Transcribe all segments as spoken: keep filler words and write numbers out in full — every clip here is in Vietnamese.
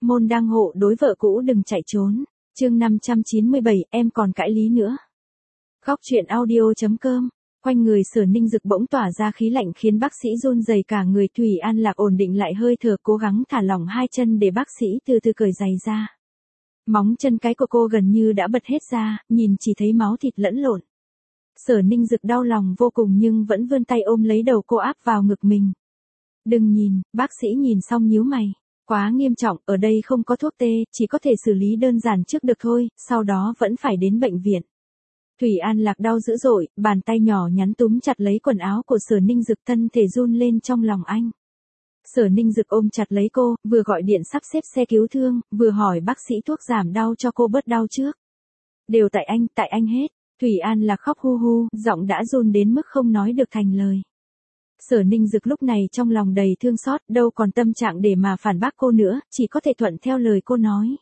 môn đăng hộ đối vợ cũ đừng chạy trốn. Chương năm trăm chín mươi bảy, em còn cãi lý nữa. Góc truyện audio.com. Quanh người Sở Ninh Dực bỗng tỏa ra khí lạnh khiến bác sĩ run rẩy cả người. Thủy An Lạc ổn định lại hơi thở, cố gắng thả lỏng hai chân để bác sĩ từ từ cởi giày ra. Móng chân cái của cô gần như đã bật hết ra, nhìn chỉ thấy máu thịt lẫn lộn. Sở Ninh Dực đau lòng vô cùng nhưng vẫn vươn tay ôm lấy đầu cô áp vào ngực mình. Đừng nhìn, bác sĩ nhìn xong nhíu mày. Quá nghiêm trọng, ở đây không có thuốc tê, chỉ có thể xử lý đơn giản trước được thôi, sau đó vẫn phải đến bệnh viện. Thủy An Lạc đau dữ dội, bàn tay nhỏ nhắn túm chặt lấy quần áo của Sở Ninh Dực, thân thể run lên trong lòng anh. Sở Ninh Dực ôm chặt lấy cô, vừa gọi điện sắp xếp xe cứu thương, vừa hỏi bác sĩ thuốc giảm đau cho cô bớt đau trước. Đều tại anh, tại anh hết. Thủy An Lạc khóc hu hu, giọng đã run đến mức không nói được thành lời. Sở Ninh Dực lúc này trong lòng đầy thương xót, đâu còn tâm trạng để mà phản bác cô nữa, chỉ có thể thuận theo lời cô nói.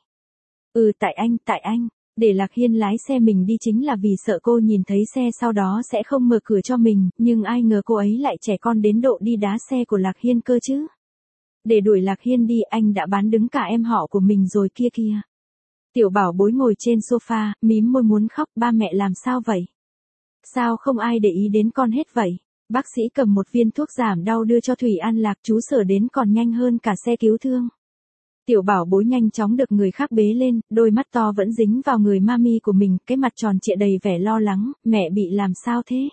Ừ tại anh, tại anh, để Lạc Hiên lái xe mình đi chính là vì sợ cô nhìn thấy xe sau đó sẽ không mở cửa cho mình, nhưng ai ngờ cô ấy lại trẻ con đến độ đi đá xe của Lạc Hiên cơ chứ. Để đuổi Lạc Hiên đi anh đã bán đứng cả em họ của mình rồi kia kia. Tiểu Bảo Bối ngồi trên sofa, mím môi muốn khóc, ba mẹ làm sao vậy? Sao không ai để ý đến con hết vậy? Bác sĩ cầm một viên thuốc giảm đau đưa cho Thủy An Lạc, chú Sở đến còn nhanh hơn cả xe cứu thương. Tiểu Bảo Bối nhanh chóng được người khác bế lên, đôi mắt to vẫn dính vào người mami của mình, cái mặt tròn trịa đầy vẻ lo lắng, mẹ bị làm sao thế?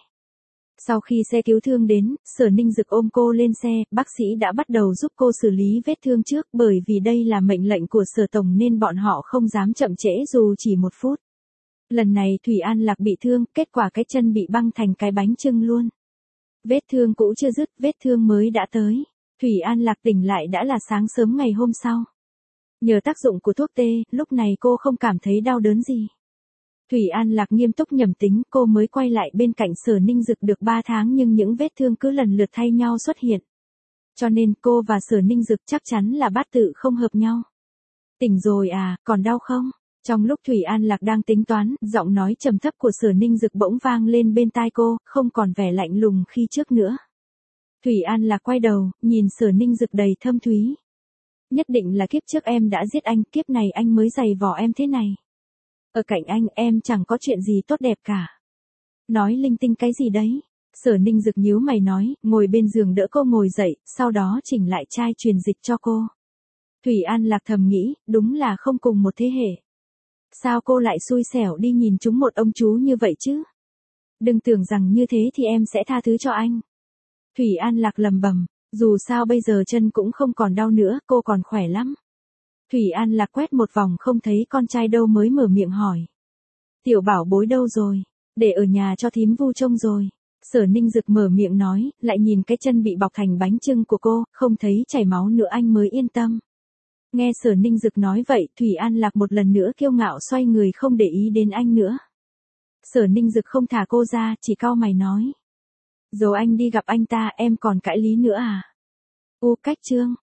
Sau khi xe cứu thương đến, Sở Ninh Dực ôm cô lên xe, bác sĩ đã bắt đầu giúp cô xử lý vết thương trước, bởi vì đây là mệnh lệnh của Sở Tổng nên bọn họ không dám chậm trễ dù chỉ một phút. Lần này Thủy An Lạc bị thương, kết quả cái chân bị băng thành cái bánh chưng luôn. Vết thương cũ chưa dứt, vết thương mới đã tới. Thủy An Lạc tỉnh lại đã là sáng sớm ngày hôm sau. Nhờ tác dụng của thuốc tê, lúc này cô không cảm thấy đau đớn gì. Thủy An Lạc nghiêm túc nhẩm tính, cô mới quay lại bên cạnh Sở Ninh Dực được ba tháng nhưng những vết thương cứ lần lượt thay nhau xuất hiện. Cho nên cô và Sở Ninh Dực chắc chắn là bát tự không hợp nhau. Tỉnh rồi à, còn đau không? Trong lúc Thủy An Lạc đang tính toán, giọng nói trầm thấp của Sở Ninh Dực bỗng vang lên bên tai cô, không còn vẻ lạnh lùng khi trước nữa. Thủy An Lạc quay đầu, nhìn Sở Ninh Dực đầy thâm thúy. Nhất định là kiếp trước em đã giết anh, kiếp này anh mới giày vò em thế này. Ở cạnh anh em chẳng có chuyện gì tốt đẹp cả. Nói linh tinh cái gì đấy? Sở Ninh Dực nhíu mày nói, ngồi bên giường đỡ cô ngồi dậy, sau đó chỉnh lại chai truyền dịch cho cô. Thủy An Lạc thầm nghĩ, đúng là không cùng một thế hệ. Sao cô lại xui xẻo đi nhìn chúng một ông chú như vậy chứ? Đừng tưởng rằng như thế thì em sẽ tha thứ cho anh. Thủy An Lạc lầm bầm, dù sao bây giờ chân cũng không còn đau nữa, cô còn khỏe lắm. Thủy An Lạc quét một vòng không thấy con trai đâu mới mở miệng hỏi. Tiểu Bảo Bối đâu rồi? Để ở nhà cho thím Vu trông rồi. Sở Ninh Dực mở miệng nói, lại nhìn cái chân bị bọc thành bánh chưng của cô, không thấy chảy máu nữa anh mới yên tâm. Nghe Sở Ninh Dực nói vậy, Thủy An Lạc một lần nữa kiêu ngạo xoay người không để ý đến anh nữa. Sở Ninh Dực không thả cô ra, chỉ cau mày nói. Rồi anh đi gặp anh ta, em còn cãi lý nữa à? U cách chương.